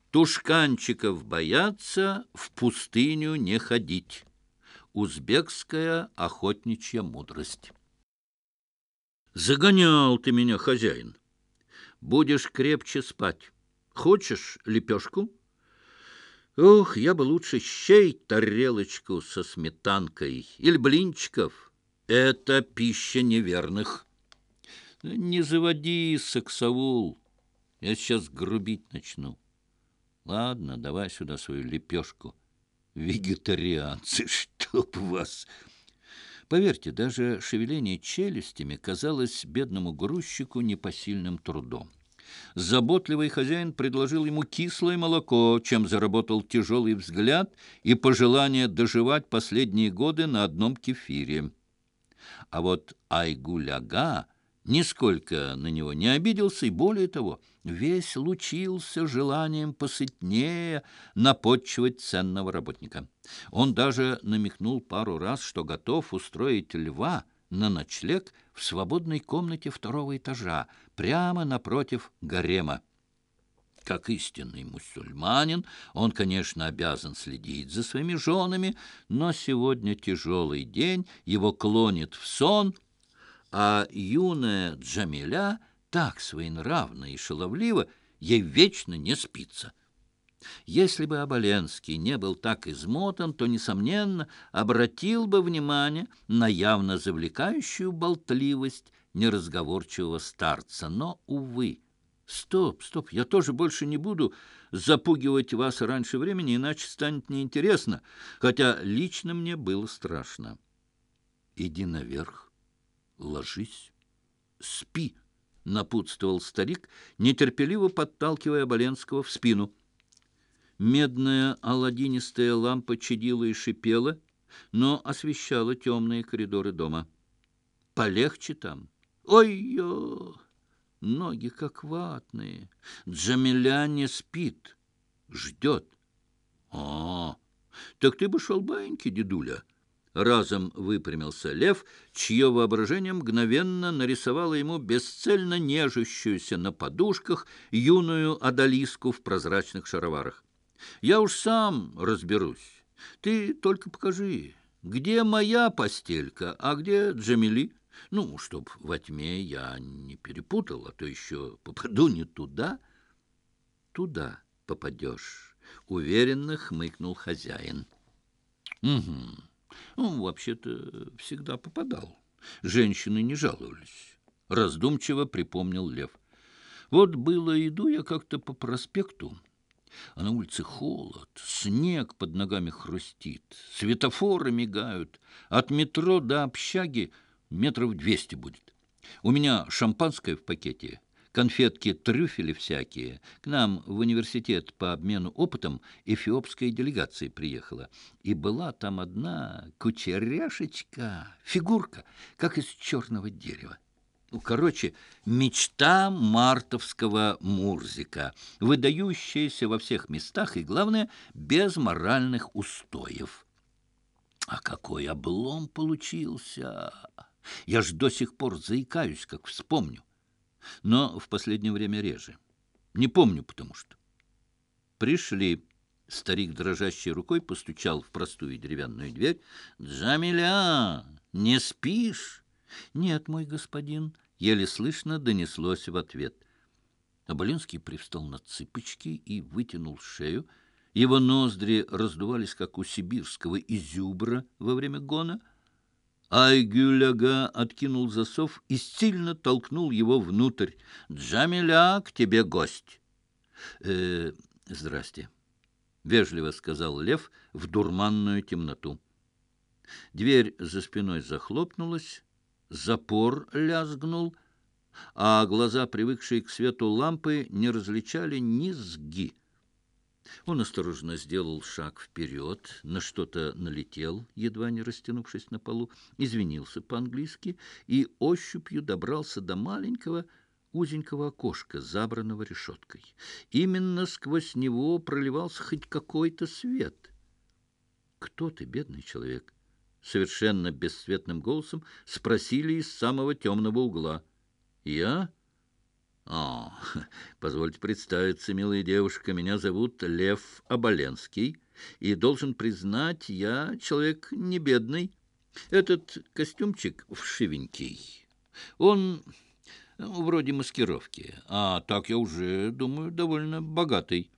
Тушканчиков боятся, в пустыню не ходить. Узбекская охотничья мудрость. Загонял ты меня, хозяин. Будешь крепче спать. Хочешь лепешку? Ох, я бы лучше щей тарелочку со сметанкой или блинчиков. Это пища неверных. Не заводи, саксаул. Я сейчас грубить начну. Ладно, давай сюда свою лепешку. Вегетарианцы, чтоб вас! Поверьте, даже шевеление челюстями казалось бедному грузчику непосильным трудом. Заботливый хозяин предложил ему кислое молоко, чем заработал тяжелый взгляд и пожелание доживать последние годы на одном кефире. А вот Айгуль-ага нисколько на него не обиделся и, более того, весь лучился желанием посытнее напотчевать ценного работника. Он даже намекнул пару раз, что готов устроить льва на ночлег в свободной комнате второго этажа, прямо напротив гарема. Как истинный мусульманин, он, конечно, обязан следить за своими женами, но сегодня тяжелый день, его клонит в сон, а юная Джамиля так своенравна и шаловлива, ей вечно не спится. Если бы Оболенский не был так измотан, то, несомненно, обратил бы внимание на явно завлекающую болтливость неразговорчивого старца. Но, увы. Стоп, я тоже больше не буду запугивать вас раньше времени, иначе станет неинтересно, хотя лично мне было страшно. Иди наверх, ложись, спи, напутствовал старик, нетерпеливо подталкивая Оболенского в спину. Медная аладдинистая лампа чадила и шипела, но освещала темные коридоры дома. Полегче там. Ой-ё! Ноги как ватные. Джамиля не спит, ждет. Так ты бы шел баиньки, дедуля. Разом выпрямился лев, чье воображение мгновенно нарисовало ему бесцельно нежащуюся на подушках юную одалиску в прозрачных шароварах. Я уж сам разберусь. Ты только покажи, где моя постелька, а где Джамили? Ну, чтоб во тьме я не перепутал, а то еще попаду не туда. Туда попадешь, уверенно хмыкнул хозяин. Угу. Ну, вообще-то всегда попадал. Женщины не жаловались. Раздумчиво припомнил лев. Вот было, иду я как-то по проспекту, а на улице холод, снег под ногами хрустит, светофоры мигают. От метро до общаги метров 200 будет. У меня шампанское в пакете, конфетки-трюфели всякие. К нам в университет по обмену опытом эфиопская делегация приехала. И была там одна кучеряшечка, фигурка, как из черного дерева. Ну, короче, мечта мартовского Мурзика, выдающаяся во всех местах и, главное, без моральных устоев. А какой облом получился! Я ж до сих пор заикаюсь, как вспомню. Но в последнее время реже. Не помню, потому что. Пришли. Старик дрожащей рукой постучал в простую деревянную дверь. «Джамиля, не спишь?» «Нет, мой господин», — еле слышно донеслось в ответ. Оболенский привстал на цыпочки и вытянул шею. Его ноздри раздувались, как у сибирского изюбра во время гона. Айгуль-ага откинул засов и сильно толкнул его внутрь. «Джамиля, к тебе гость!» «Здрасте», — вежливо сказал лев в дурманную темноту. Дверь за спиной захлопнулась, запор лязгнул, а глаза, привыкшие к свету лампы, не различали низги. Он осторожно сделал шаг вперед, на что-то налетел, едва не растянувшись на полу, извинился по-английски и ощупью добрался до маленького узенького окошка, забранного решеткой. Именно сквозь него проливался хоть какой-то свет. «Кто ты, бедный человек?» — совершенно бесцветным голосом спросили из самого темного угла. «Я? О, позвольте представиться, милая девушка, меня зовут Лев Оболенский, и, должен признать, я человек не бедный. Этот костюмчик вшивенький, он вроде маскировки, а так я уже, думаю, довольно богатый.